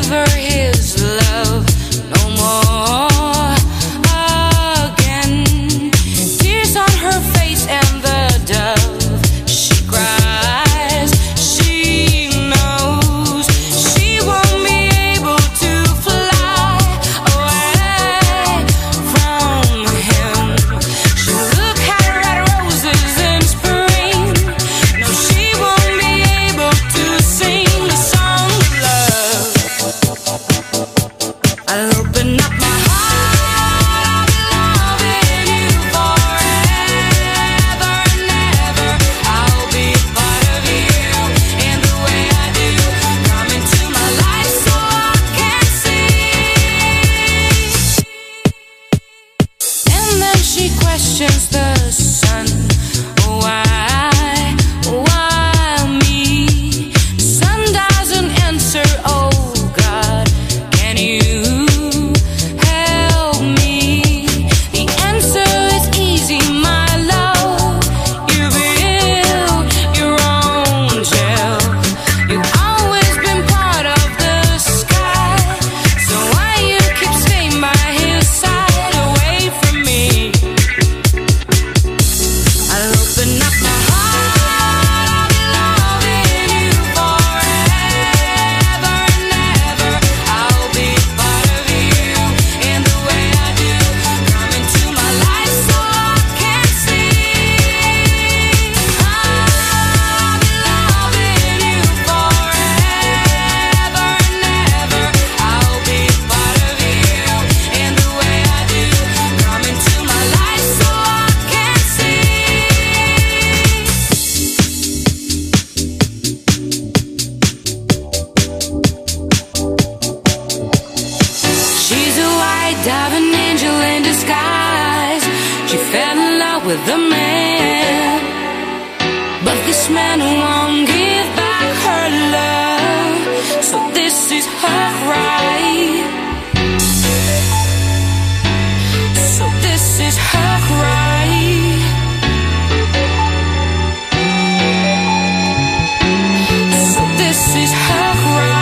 with a man, but this man won't give back her love, so this is her cry. So this is her cry. So this is her cry.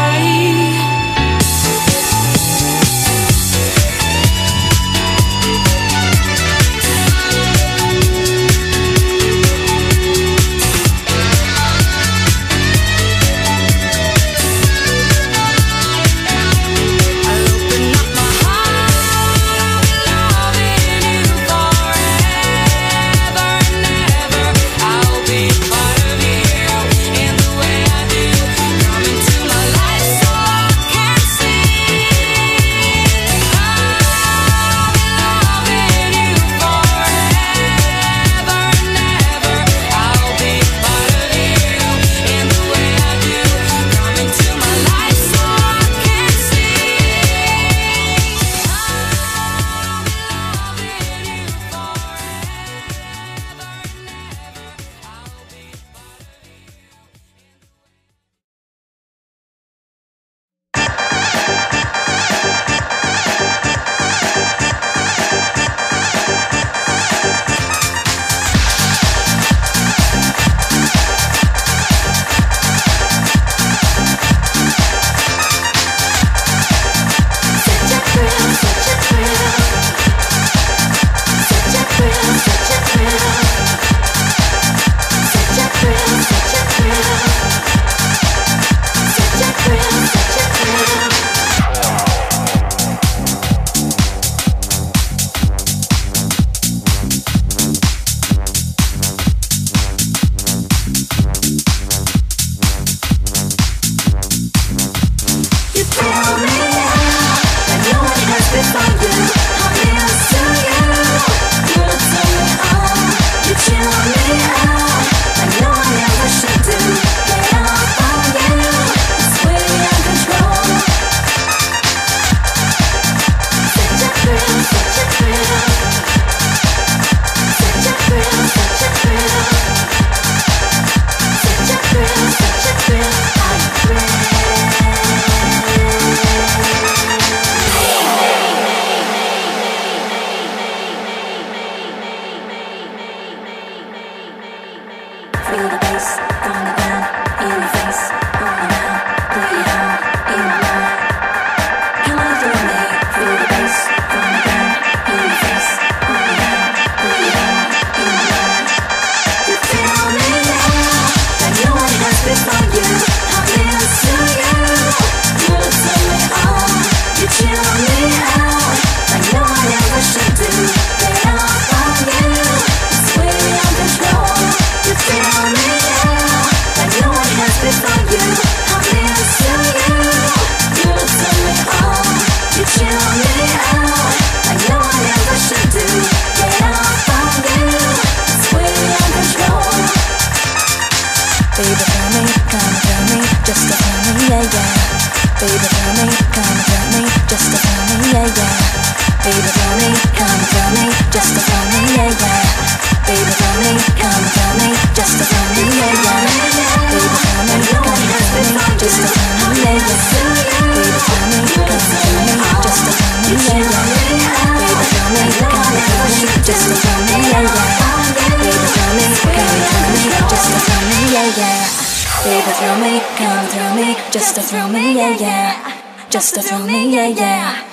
Baby, tell me, come tell me, just to tell me, yeah, yeah. Baby, tell me, come tell me, just to tell me, yeah, yeah. Baby, tell me, come tell me, just to tell me, yeah, yeah. Baby, tell me, come tell me, just to tell me, yeah, yeah. Baby, tell me, come tell me, just to tell me, yeah, yeah. Baby, tell me, come tell me, just to tell me, yeah, yeah. Baby, tell me, come tell me, just to tell me, yeah, yeah. Baby, tell me, come tell me, just to tell me, yeah, yeah. Baby, thrill me, come thrill me, just to thrill me, yeah, yeah. Just to thrill me, yeah, yeah.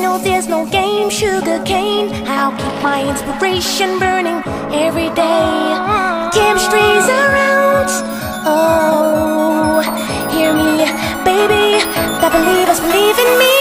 know there's no game, sugar cane. I'll keep my inspiration burning every day. Chemistry's around. Oh, hear me, baby. The believers believe in me.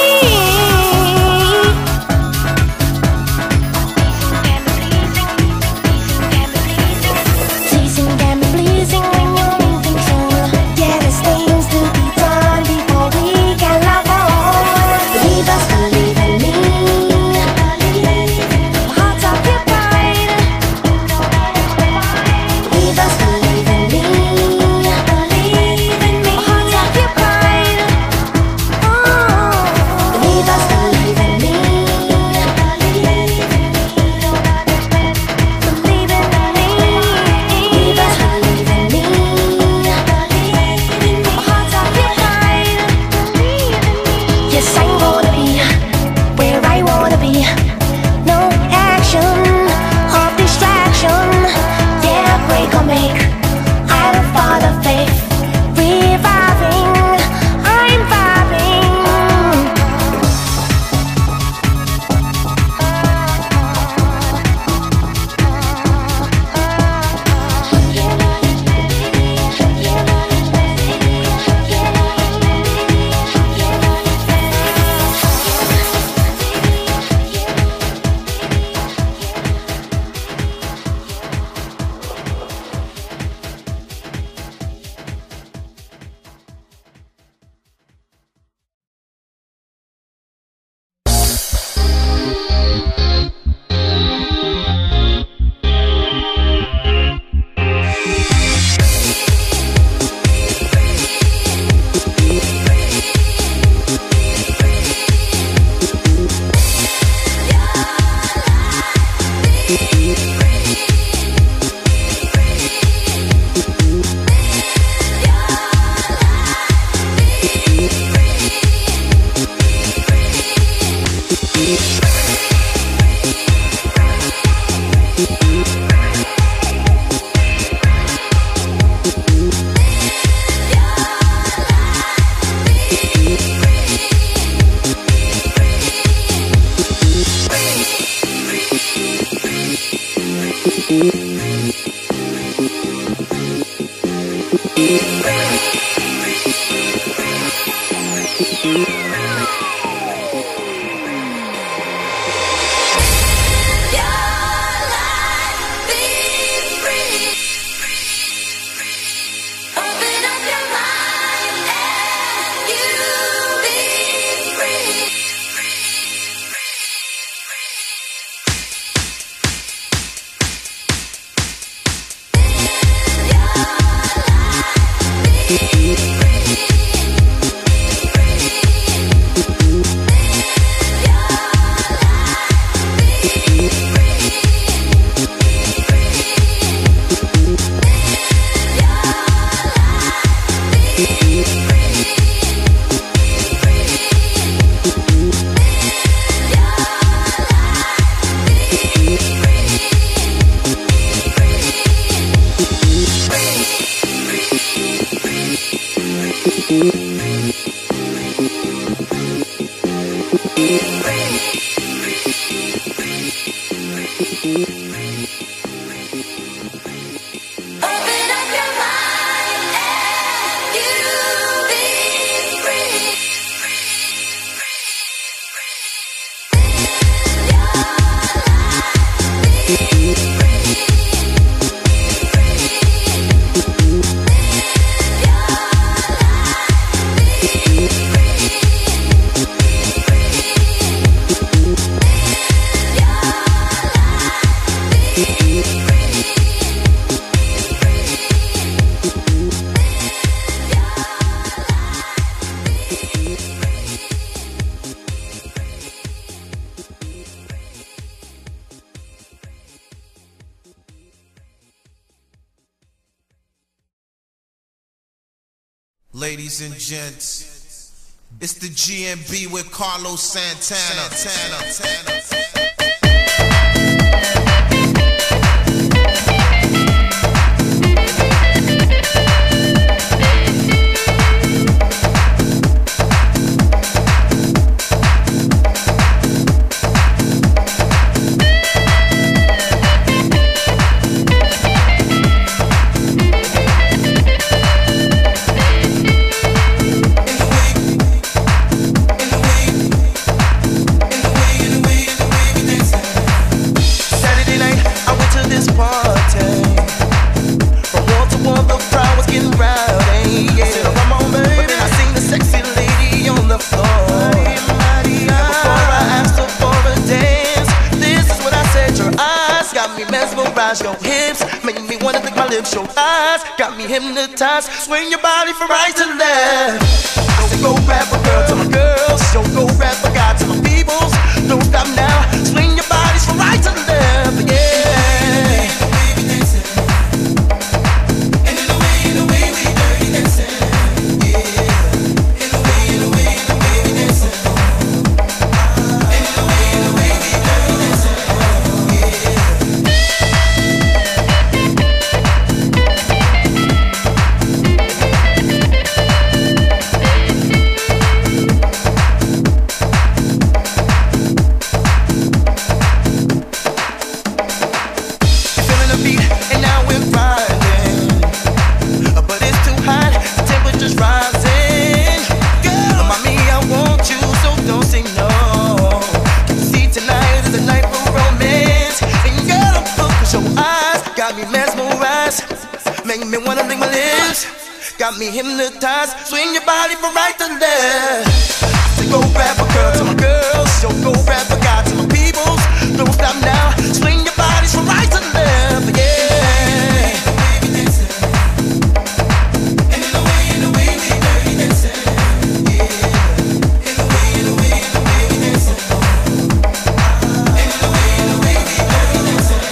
Ladies and gents, it's the GMB with Carlos Santana. thighs, your hips make me wanna lick my lips. Your eyes got me hypnotized. Swing your body from right to left. I say go rap a girl to my girls, so go rap a guy to my peoples. Don't stop now. Swing your bodies from right to left. Yeah. And in the way we dirty dancing. Yeah. In the way we dancing. In the way we dirty dancing. Got me hypnotized. Swing your body from right to left. Say go rap a girl to my girls, so go rap a guy to my peoples. Don't stop now. Swing your bodies from right to left. Yeah. And in the way we dirty dancing. Yeah. In the way we dancing. In the way we dirty dancing.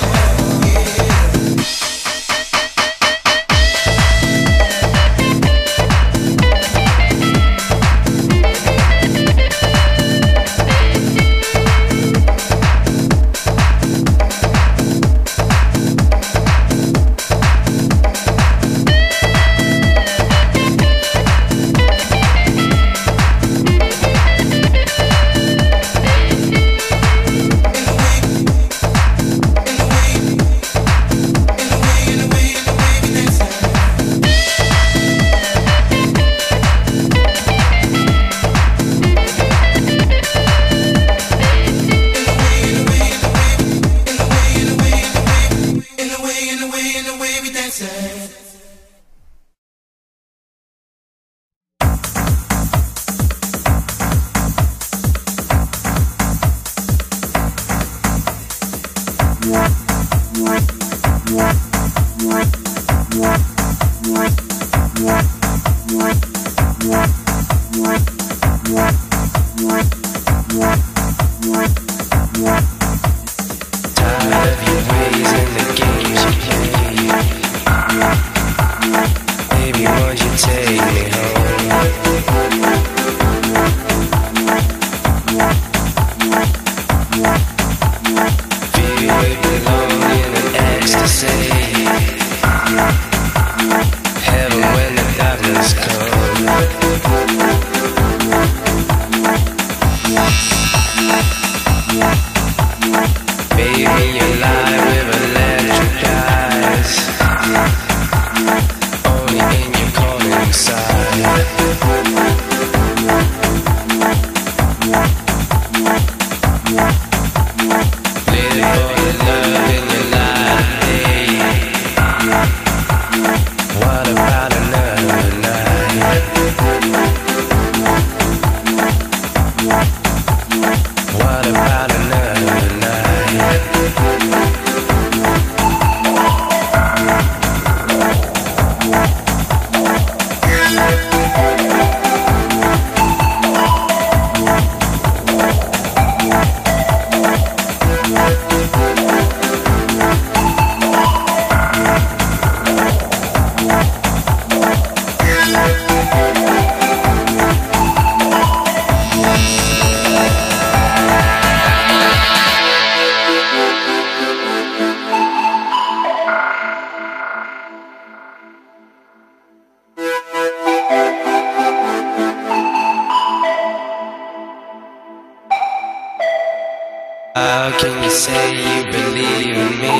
How can you say you believe in me?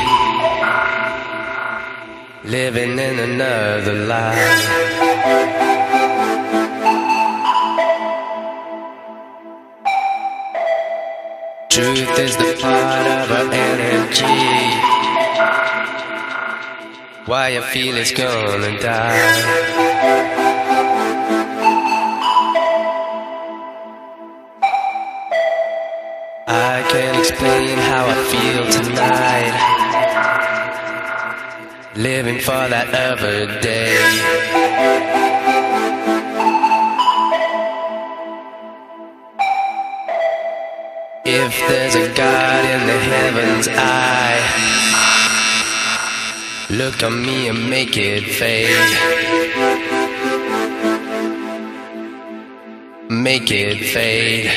Living in another life. Truth is the part of our energy. Why I feel it's gonna die. I can't explain how I feel tonight. for that other day. If there's a God in the heavens, look on me and make it fade. Make it fade.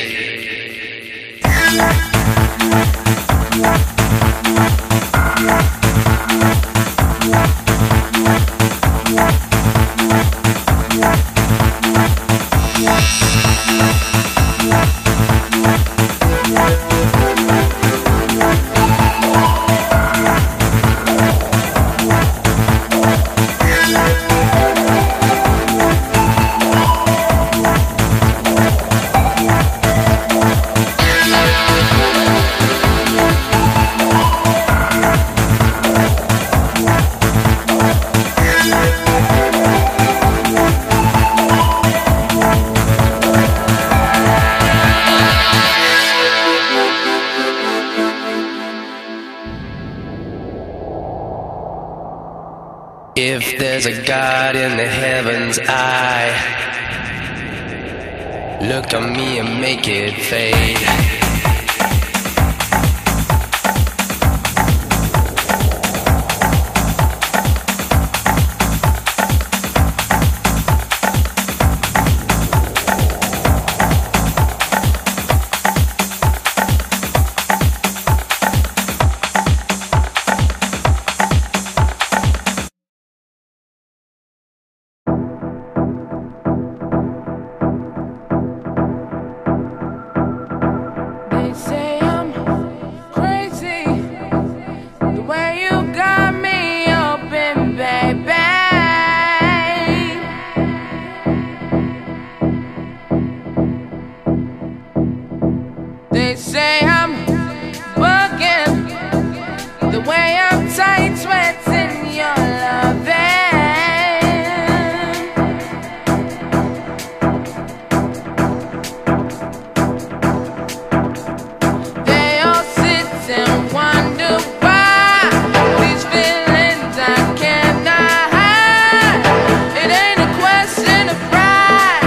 If there's a God in the heavens, look on me and make it fade. They say I'm bugging, the way I'm tight, sweating your loving. They all sit and wonder why these feelings I cannot hide. It ain't a question of pride.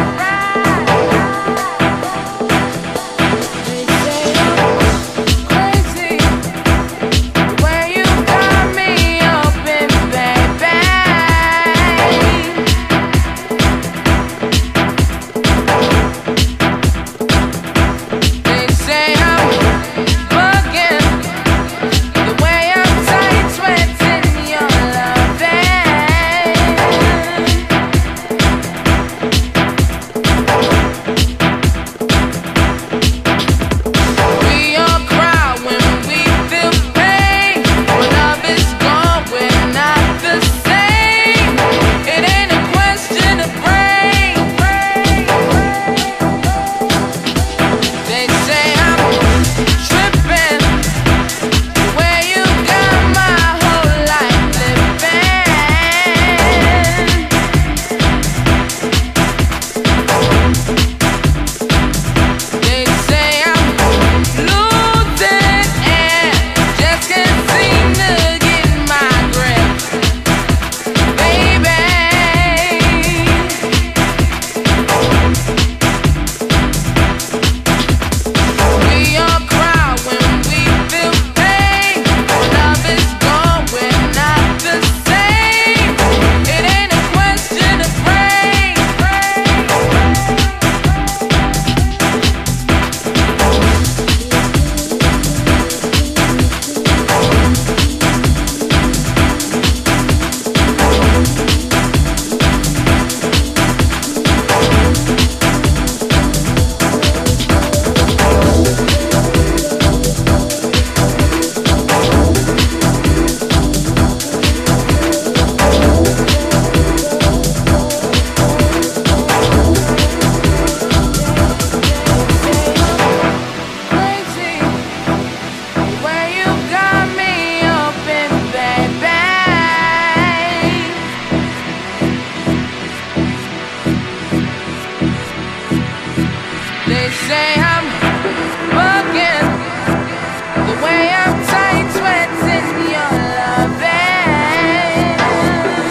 They say I'm crazy, the way you got me open, baby. They say I'm bugging, the way I'm tight, sweating your loving. We all cry when we feel pain. When love is gone, we're not the same. It ain't a question of brain. They say I'm tripping, the way you got my whole life living. They say I'm losing and just can't seem to get my grip, baby. We all cry when we feel pain. When love is gone, we're not the same. It ain't a question of brain. Crazy, the way you got me open, baby. They say I'm bugging, the way I'm tight, sweating your loving.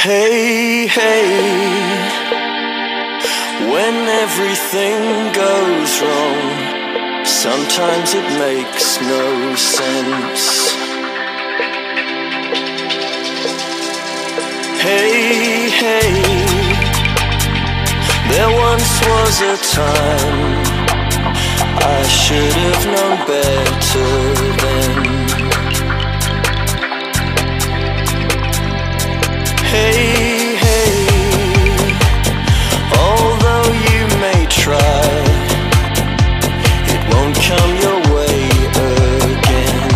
Hey, hey, when everything goes wrong, sometimes it makes no sense. Hey, hey, there once was a time I should have known better then. Hey, hey, although you may try, it won't come your way again.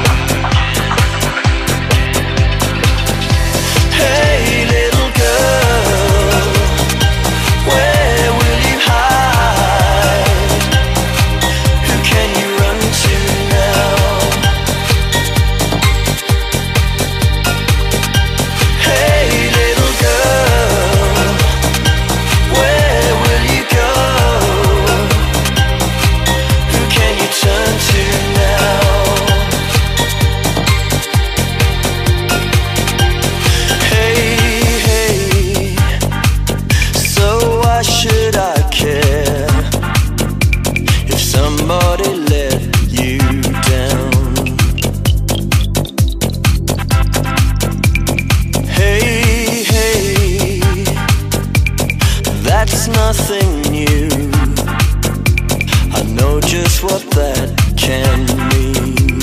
Hey, little girl, where will you hide? Who can you run to now? Hey, little girl, where will you go? Who can you turn to now? Hey, hey, so why should I care if somebody let you down? Hey, hey, that's nothing new. I know just what that can mean.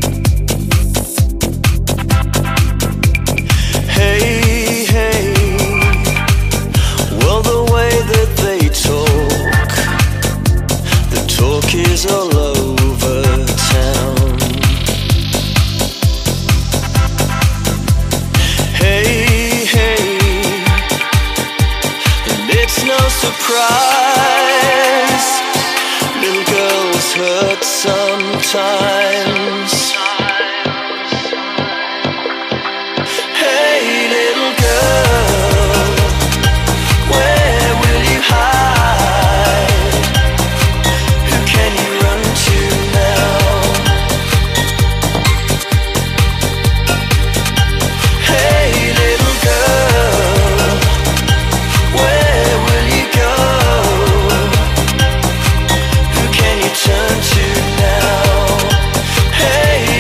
Hey, hey, well, the way that they talk, the talk is all over town. Hey, hey, and it's no surprise, little girls hurt sometimes. Hey, little girl, where will you hide? Who can you run to now? Hey, little girl, where will you go? Who can you turn to now? Hey,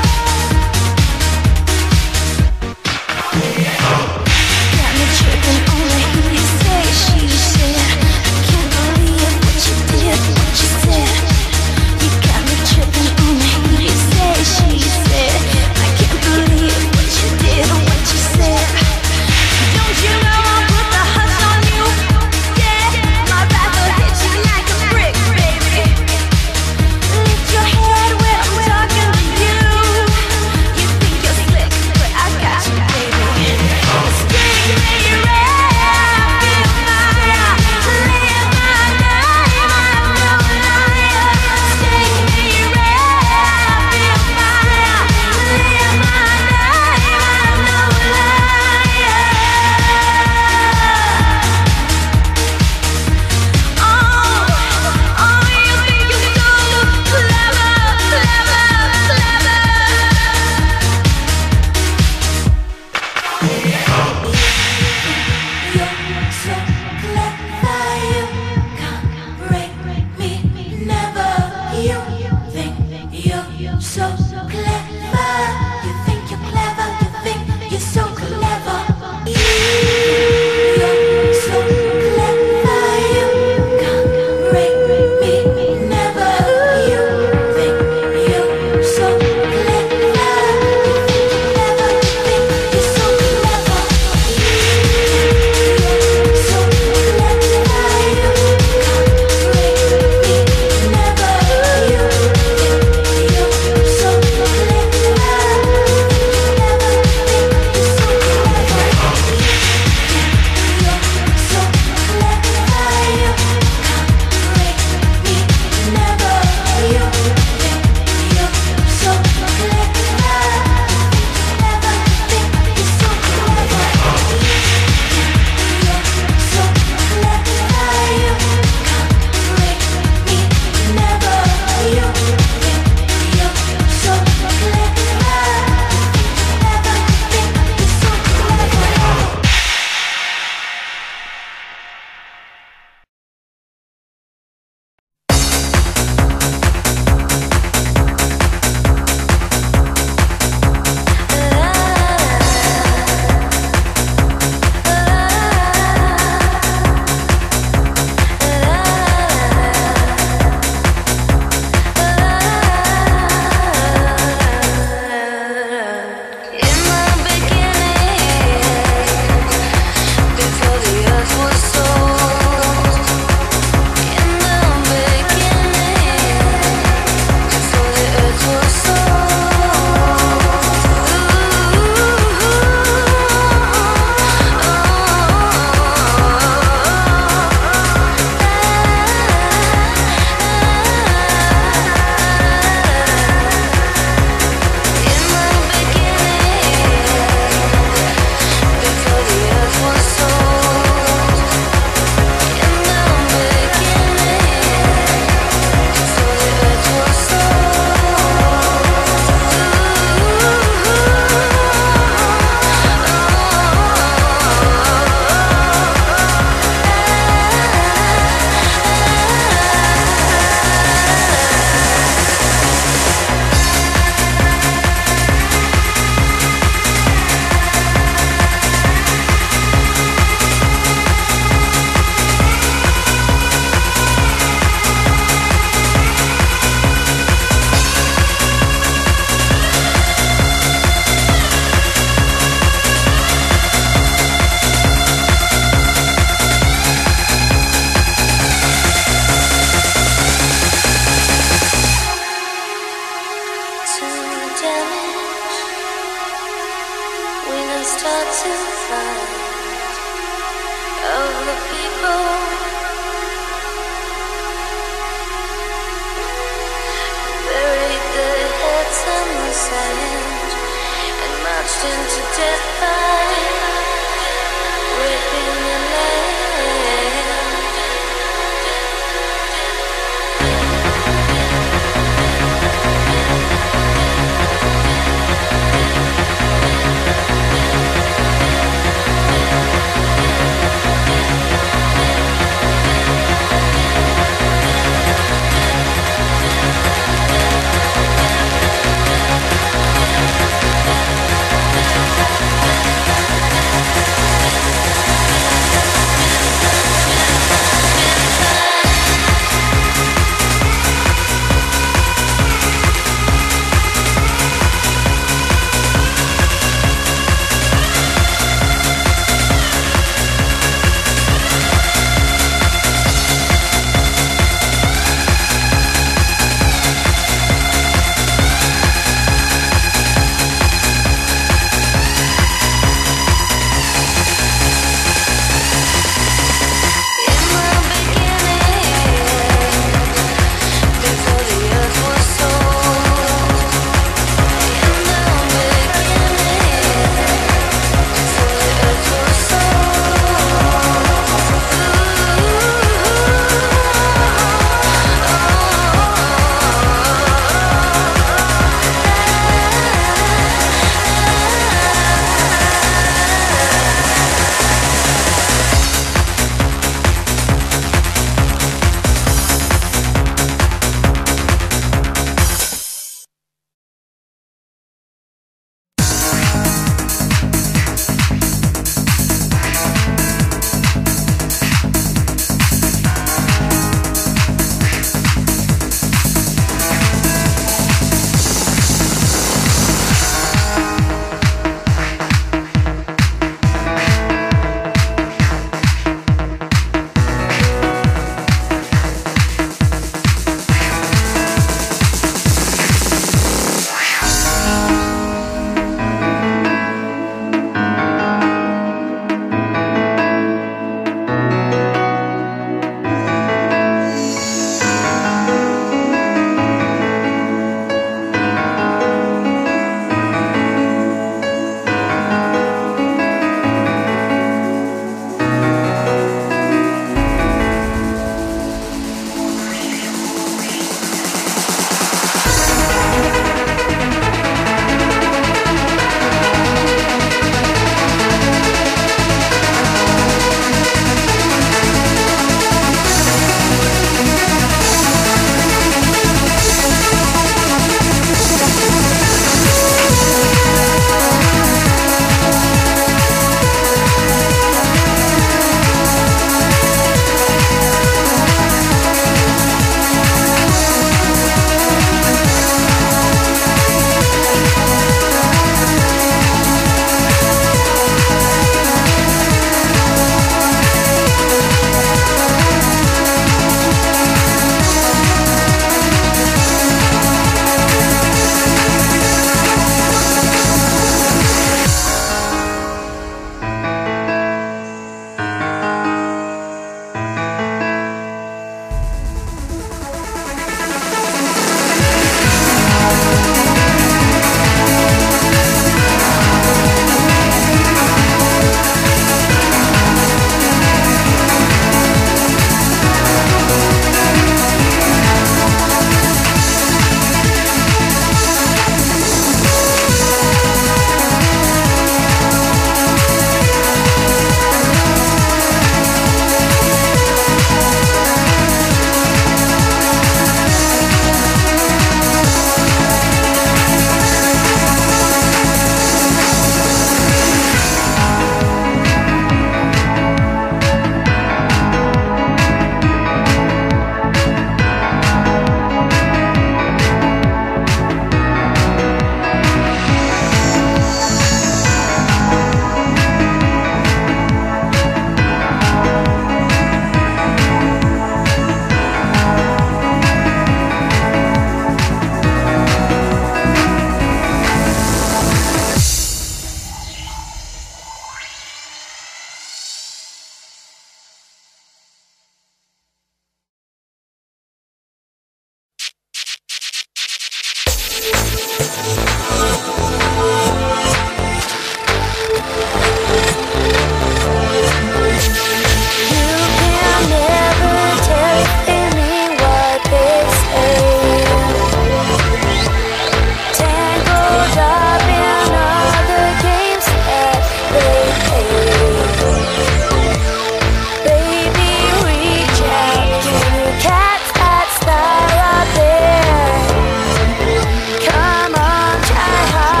Come on, try hard.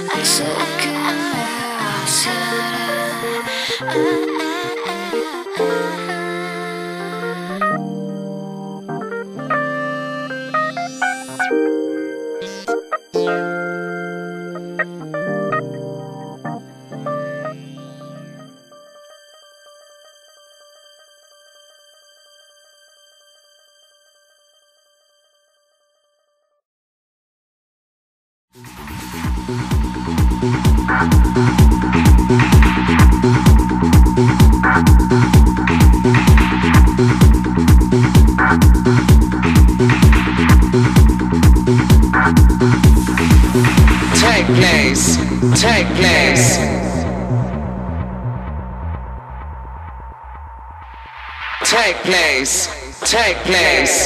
Take place. Take place. Take place.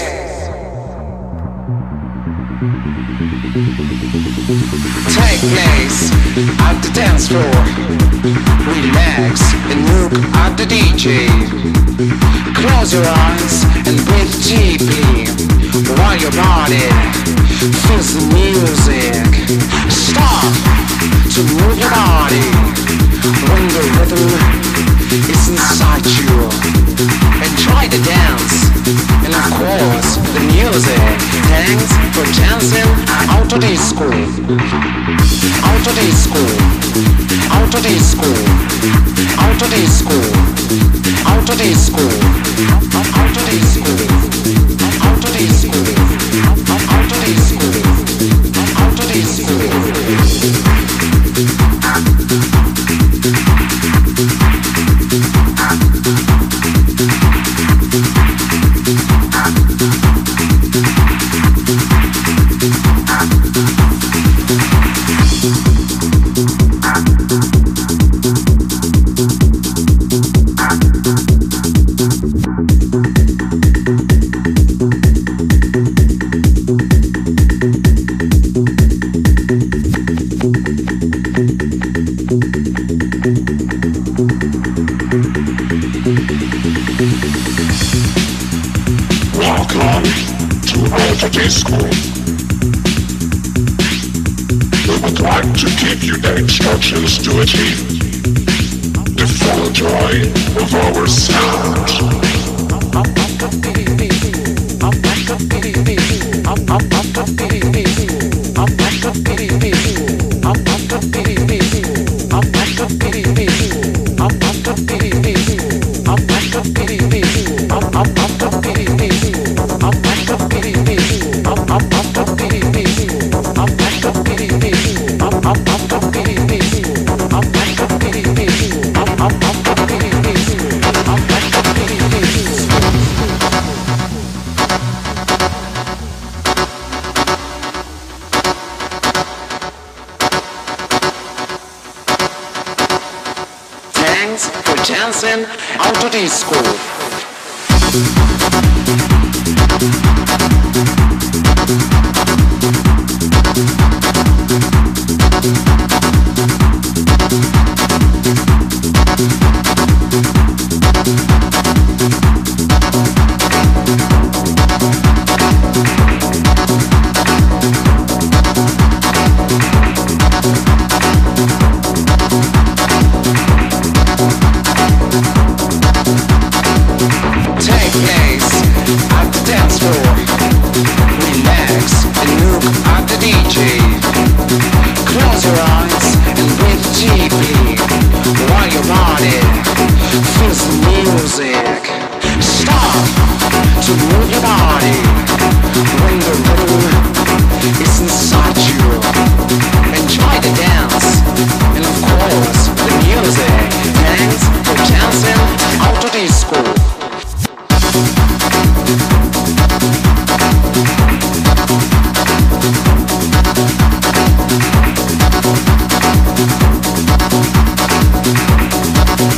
Take place at the dance floor. Relax and look at the DJ. Close your eyes and breathe deeply while your body feels the music. Stop to move your body when the rhythm is inside you. Enjoy the dance and of course the music. Thanks for dancing out of disco. Out of disco. Out of disco. Out of disco. Out of disco. Out of disco. Out of disco. Out of disco. Out of disco. Disco. We would like to give you the instructions to achieve the full joy of our sound. Thanks for dancing out of disco.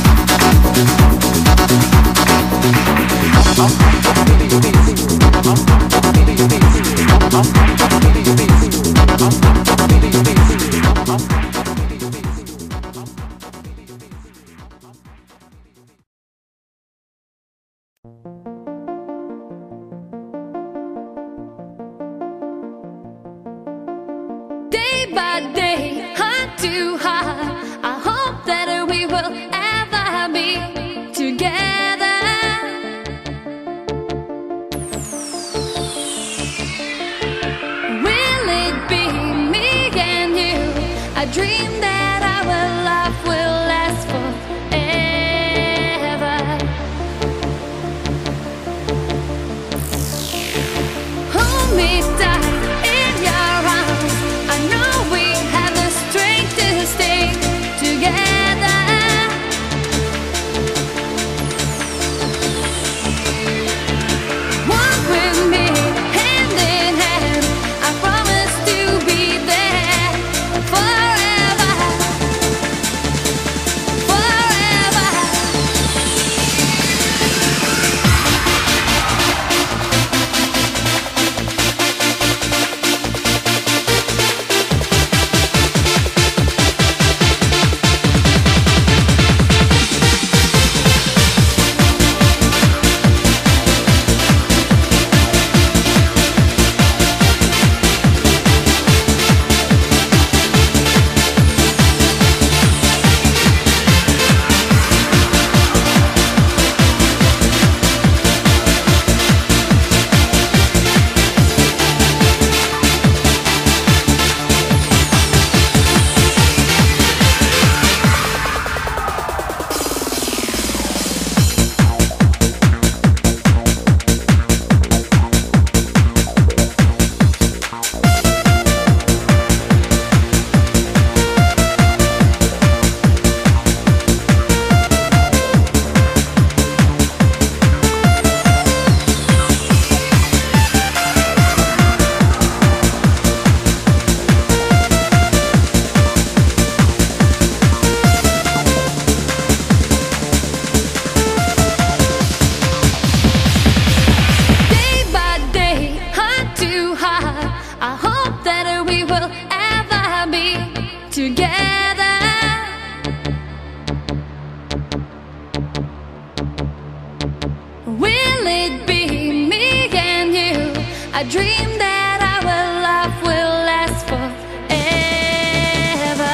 I'm too high. I hope that we will ever be together. Will it be me and you? I dream that our love will last forever. Hold me tight in your arms. I know we have the strength to stay together. Walk with me hand in hand. I promise to be there forever, forever. Day by day, heart to heart, I hope that we will ever be together. Will it be me and you? I dream that our love will last forever.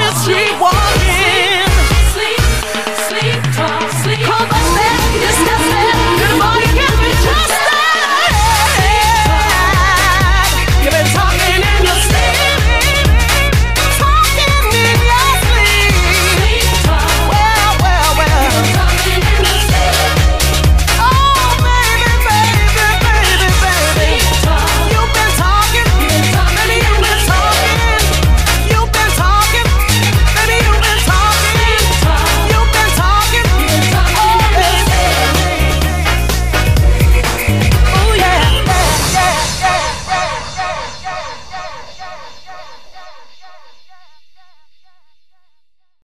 the street walking.